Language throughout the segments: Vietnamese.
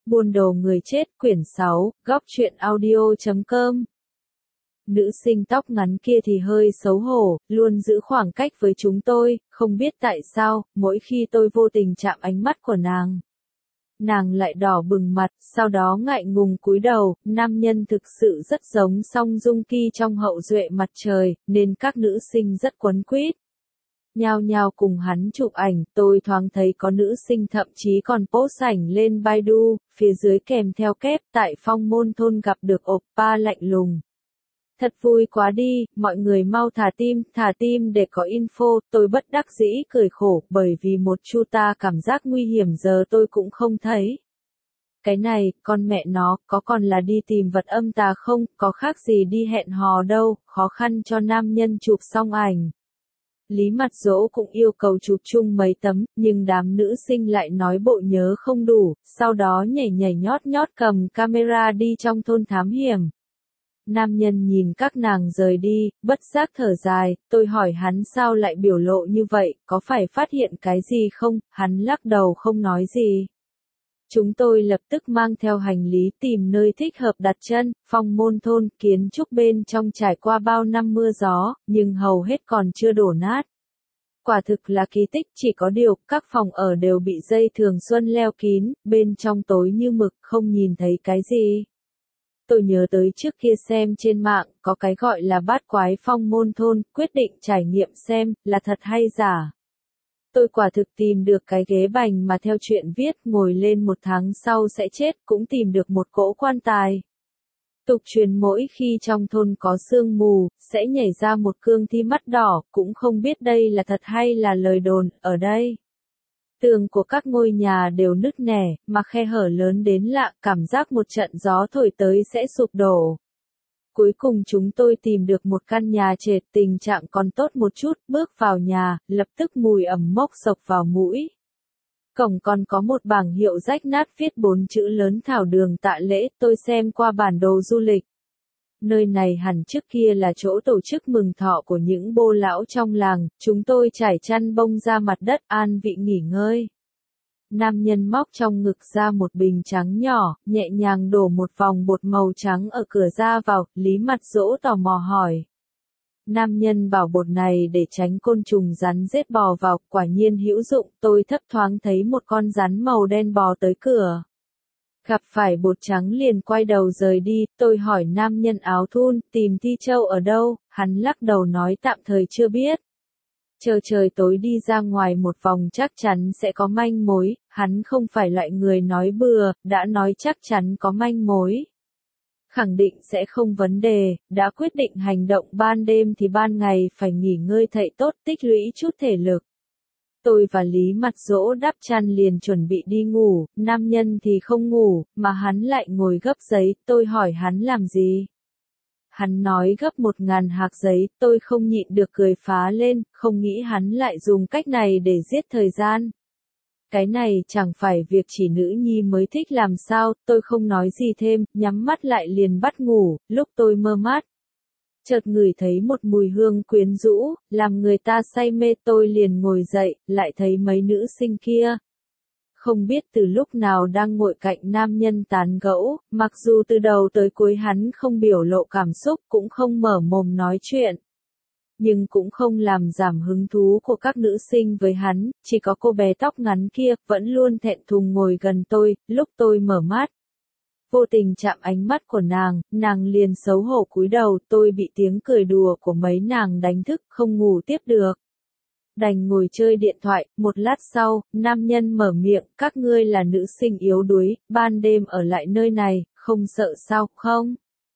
Buôn đồ người chết quyển 6, góc truyện audio.com. Nữ sinh tóc ngắn kia thì hơi xấu hổ, luôn giữ khoảng cách với chúng tôi, không biết tại sao, mỗi khi tôi vô tình chạm ánh mắt của nàng lại đỏ bừng mặt, sau đó ngại ngùng cúi đầu. Nam nhân thực sự rất giống Song Joong Ki trong Hậu duệ mặt trời, nên các nữ sinh rất quấn quýt. Nhao nhao cùng hắn chụp ảnh, tôi thoáng thấy có nữ sinh thậm chí còn post ảnh lên Baidu, phía dưới kèm theo kép tại Phong Môn Thôn gặp được oppa lạnh lùng. Thật vui quá đi, mọi người mau thả tim để có info. Tôi bất đắc dĩ cười khổ, bởi vì một chu ta cảm giác nguy hiểm giờ tôi cũng không thấy. Cái này, con mẹ nó, có còn là đi tìm vật âm tà không, có khác gì đi hẹn hò đâu, khó khăn cho nam nhân chụp xong ảnh. Lý Mặt Dỗ cũng yêu cầu chụp chung mấy tấm, nhưng đám nữ sinh lại nói bộ nhớ không đủ, sau đó nhảy nhót cầm camera đi trong thôn thám hiểm. Nam nhân nhìn các nàng rời đi, bất giác thở dài, tôi hỏi hắn sao lại biểu lộ như vậy, có phải phát hiện cái gì không, hắn lắc đầu không nói gì. Chúng tôi lập tức mang theo hành lý tìm nơi thích hợp đặt chân. Phong Môn Thôn, kiến trúc bên trong trải qua bao năm mưa gió, nhưng hầu hết còn chưa đổ nát. Quả thực là kỳ tích, chỉ có điều, các phòng ở đều bị dây thường xuân leo kín, bên trong tối như mực, không nhìn thấy cái gì. Tôi nhớ tới trước kia xem trên mạng, có cái gọi là bát quái Phong Môn Thôn, quyết định trải nghiệm xem, là thật hay giả. Tôi quả thực tìm được cái ghế bành mà theo chuyện viết, ngồi lên 1 tháng sau sẽ chết, cũng tìm được một cỗ quan tài. Tục truyền mỗi khi trong thôn có sương mù, sẽ nhảy ra một cương thi mắt đỏ, cũng không biết đây là thật hay là lời đồn. Ở đây, tường của các ngôi nhà đều nứt nẻ, mà khe hở lớn đến lạ, cảm giác một trận gió thổi tới sẽ sụp đổ. Cuối cùng chúng tôi tìm được một căn nhà trệt, tình trạng còn tốt một chút, bước vào nhà, lập tức mùi ẩm mốc xộc vào mũi. Cổng còn có một bảng hiệu rách nát viết 4 chữ lớn Thảo Đường Tạ Lễ, tôi xem qua bản đồ du lịch. Nơi này hẳn trước kia là chỗ tổ chức mừng thọ của những bô lão trong làng, chúng tôi trải chăn bông ra mặt đất an vị nghỉ ngơi. Nam nhân móc trong ngực ra một bình trắng nhỏ, nhẹ nhàng đổ một vòng bột màu trắng ở cửa ra vào. Lý Mặt Dỗ tò mò hỏi. Nam nhân bảo bột này để tránh côn trùng rắn rết bò vào, quả nhiên hữu dụng. Tôi thấp thoáng thấy một con rắn màu đen bò tới cửa. Gặp phải bột trắng liền quay đầu rời đi. Tôi hỏi nam nhân áo thun, tìm Thi Châu ở đâu, hắn lắc đầu nói tạm thời chưa biết. Chờ trời tối đi ra ngoài một vòng chắc chắn sẽ có manh mối. Hắn không phải loại người nói bừa, đã nói chắc chắn có manh mối. Khẳng định sẽ không vấn đề, đã quyết định hành động ban đêm thì ban ngày phải nghỉ ngơi thậy tốt, tích lũy chút thể lực. Tôi và Lý Mặt Dỗ đắp chăn liền chuẩn bị đi ngủ, nam nhân thì không ngủ, mà hắn lại ngồi gấp giấy. Tôi hỏi hắn làm gì? Hắn nói gấp 1000 hạc giấy, tôi không nhịn được cười phá lên, không nghĩ hắn lại dùng cách này để giết thời gian. Cái này chẳng phải việc chỉ nữ nhi mới thích làm sao. Tôi không nói gì thêm, nhắm mắt lại liền bắt ngủ. Lúc tôi mơ mắt, chợt ngửi thấy một mùi hương quyến rũ, làm người ta say mê. Tôi liền ngồi dậy, lại thấy mấy nữ sinh kia. Không biết từ lúc nào đang ngồi cạnh nam nhân tán gẫu, mặc dù từ đầu tới cuối hắn không biểu lộ cảm xúc, cũng không mở mồm nói chuyện. Nhưng cũng không làm giảm hứng thú của các nữ sinh với hắn, chỉ có cô bé tóc ngắn kia, vẫn luôn thẹn thùng ngồi gần tôi. Lúc tôi mở mắt, vô tình chạm ánh mắt của nàng liền xấu hổ cúi đầu. Tôi bị tiếng cười đùa của mấy nàng đánh thức, không ngủ tiếp được. Đành ngồi chơi điện thoại. Một lát sau, nam nhân mở miệng, các ngươi là nữ sinh yếu đuối, ban đêm ở lại nơi này, không sợ sao không?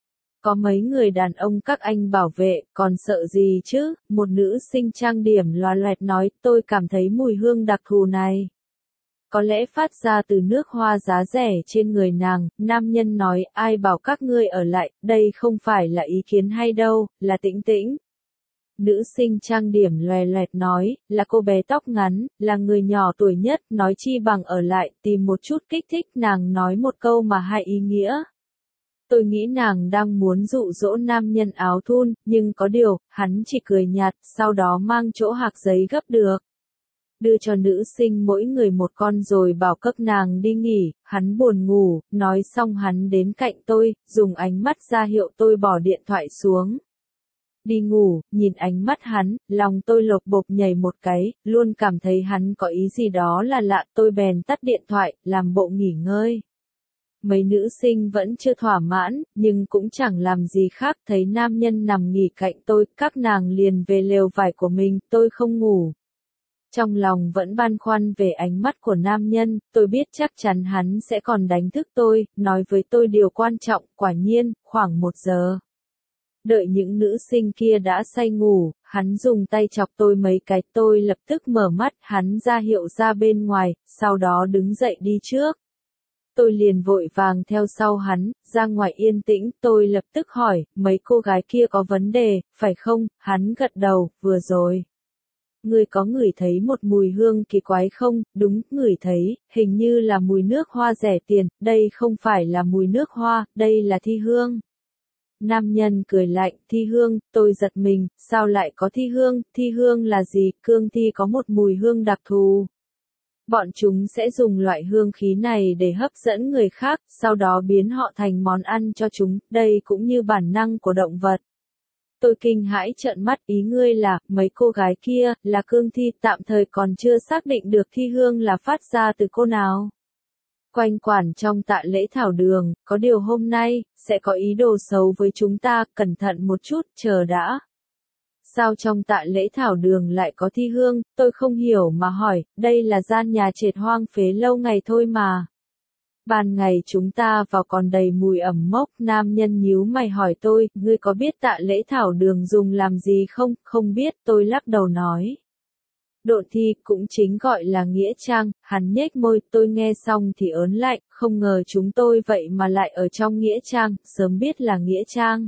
Có mấy người đàn ông các anh bảo vệ, còn sợ gì chứ? Một nữ sinh trang điểm loà loẹt nói. Tôi cảm thấy mùi hương đặc thù này có lẽ phát ra từ nước hoa giá rẻ trên người nàng. Nam nhân nói, ai bảo các ngươi ở lại, đây không phải là ý kiến hay đâu, là Tĩnh Tĩnh. Nữ sinh trang điểm loè loẹt nói, là cô bé tóc ngắn, là người nhỏ tuổi nhất, nói chi bằng ở lại, tìm một chút kích thích. Nàng nói một câu mà hai ý nghĩa. Tôi nghĩ nàng đang muốn dụ dỗ nam nhân áo thun, nhưng có điều, hắn chỉ cười nhạt, sau đó mang chỗ hạc giấy gấp được. đưa cho nữ sinh mỗi người một con rồi bảo các nàng đi nghỉ, hắn buồn ngủ, nói xong hắn đến cạnh tôi, dùng ánh mắt ra hiệu tôi bỏ điện thoại xuống. Đi ngủ, nhìn ánh mắt hắn, lòng tôi lột bột nhảy một cái, luôn cảm thấy hắn có ý gì đó là lạ, tôi bèn tắt điện thoại, làm bộ nghỉ ngơi. Mấy nữ sinh vẫn chưa thỏa mãn, nhưng cũng chẳng làm gì khác, thấy nam nhân nằm nghỉ cạnh tôi, các nàng liền về lều vải của mình, tôi không ngủ. Trong lòng vẫn băn khoăn về ánh mắt của nam nhân, tôi biết chắc chắn hắn sẽ còn đánh thức tôi, nói với tôi điều quan trọng, quả nhiên, khoảng 1 giờ. Đợi những nữ sinh kia đã say ngủ, hắn dùng tay chọc tôi mấy cái, tôi lập tức mở mắt, hắn ra hiệu ra bên ngoài, sau đó đứng dậy đi trước. Tôi liền vội vàng theo sau hắn, ra ngoài yên tĩnh, tôi lập tức hỏi, mấy cô gái kia có vấn đề, phải không? Hắn gật đầu, vừa rồi. Ngươi có ngửi thấy một mùi hương kỳ quái không? Đúng, ngửi thấy, hình như là mùi nước hoa rẻ tiền, đây không phải là mùi nước hoa, đây là thi hương. Nam nhân cười lạnh, thi hương, tôi giật mình, sao lại có thi hương là gì? Cương thi có một mùi hương đặc thù. Bọn chúng sẽ dùng loại hương khí này để hấp dẫn người khác, sau đó biến họ thành món ăn cho chúng, đây cũng như bản năng của động vật. Tôi kinh hãi trợn mắt, ý ngươi là, mấy cô gái kia, là cương thi, tạm thời còn chưa xác định được thi hương là phát ra từ cô nào. Quanh quẩn trong tạ lễ thảo đường, có điều hôm nay, sẽ có ý đồ xấu với chúng ta, cẩn thận một chút, chờ đã. Sao trong tạ lễ thảo đường lại có thi hương, tôi không hiểu mà hỏi, đây là gian nhà trệt hoang phế lâu ngày thôi mà. Ban ngày chúng ta vào còn đầy mùi ẩm mốc, nam nhân nhíu mày hỏi tôi, ngươi có biết tạ lễ thảo đường dùng làm gì không? Không biết, tôi lắc đầu nói. Độn thi cũng chính gọi là nghĩa trang, hắn nhếch môi, tôi nghe xong thì ớn lạnh, không ngờ chúng tôi vậy mà lại ở trong nghĩa trang, sớm biết là nghĩa trang.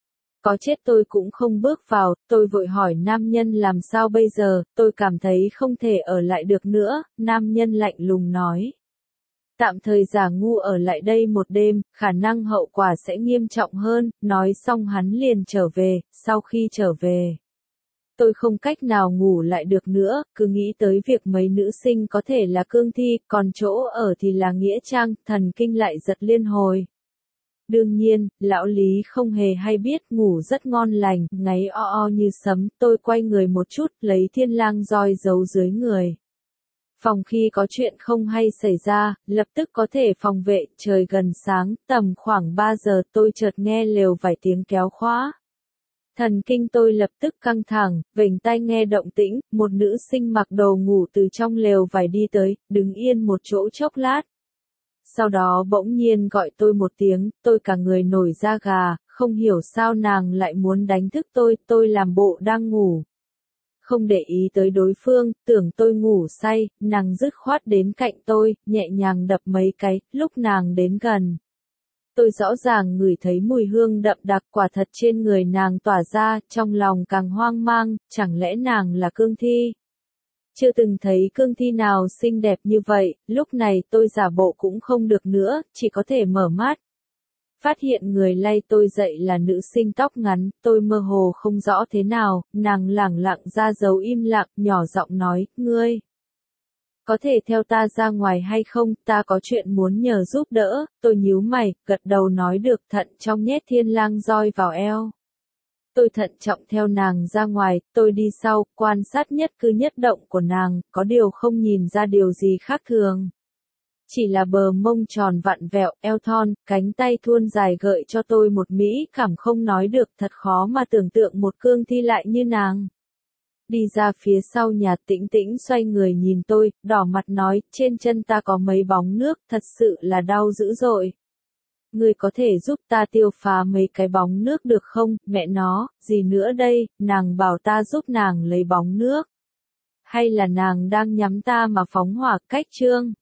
Có chết tôi cũng không bước vào, tôi vội hỏi nam nhân làm sao bây giờ, tôi cảm thấy không thể ở lại được nữa, nam nhân lạnh lùng nói. Tạm thời giả ngu ở lại đây một đêm, khả năng hậu quả sẽ nghiêm trọng hơn, nói xong hắn liền trở về, sau khi trở về. Tôi không cách nào ngủ lại được nữa, cứ nghĩ tới việc mấy nữ sinh có thể là cương thi, còn chỗ ở thì là nghĩa trang, thần kinh lại giật liên hồi. Đương nhiên, lão Lý không hề hay biết, ngủ rất ngon lành, ngáy o o như sấm, tôi quay người một chút, lấy thiên lang roi giấu dưới người. Phòng khi có chuyện không hay xảy ra, lập tức có thể phòng vệ, trời gần sáng, tầm khoảng 3 giờ tôi chợt nghe lều vải tiếng kéo khóa. Thần kinh tôi lập tức căng thẳng, vểnh tai nghe động tĩnh, một nữ sinh mặc đồ ngủ từ trong lều vải đi tới, đứng yên một chỗ chốc lát. Sau đó bỗng nhiên gọi tôi một tiếng, tôi cả người nổi da gà, không hiểu sao nàng lại muốn đánh thức tôi làm bộ đang ngủ. Không để ý tới đối phương, tưởng tôi ngủ say, nàng dứt khoát đến cạnh tôi, nhẹ nhàng đập mấy cái, lúc nàng đến gần. Tôi rõ ràng ngửi thấy mùi hương đậm đặc quả thật trên người nàng tỏa ra, trong lòng càng hoang mang, chẳng lẽ nàng là cương thi? Chưa từng thấy cương thi nào xinh đẹp như vậy, lúc này tôi giả bộ cũng không được nữa, chỉ có thể mở mắt. Phát hiện người lay tôi dậy là nữ sinh tóc ngắn, tôi mơ hồ không rõ thế nào, nàng lẳng lặng ra dấu im lặng, nhỏ giọng nói, ngươi. Có thể theo ta ra ngoài hay không, ta có chuyện muốn nhờ giúp đỡ, tôi nhíu mày, gật đầu nói được, thận trong nhét thiên lang roi vào eo. Tôi thận trọng theo nàng ra ngoài, tôi đi sau, quan sát nhất cử nhất động của nàng, có điều không nhìn ra điều gì khác thường. Chỉ là bờ mông tròn vặn vẹo, eo thon, cánh tay thuôn dài gợi cho tôi một mỹ cảm không nói được, thật khó mà tưởng tượng một cương thi lại như nàng. Đi ra phía sau nhà Tĩnh Tĩnh xoay người nhìn tôi, đỏ mặt nói, trên chân ta có mấy bóng nước, thật sự là đau dữ dội. Ngươi có thể giúp ta tiêu phá mấy cái bóng nước được không, mẹ nó, gì nữa đây, nàng bảo ta giúp nàng lấy bóng nước. Hay là nàng đang nhắm ta mà phóng hỏa cách trương?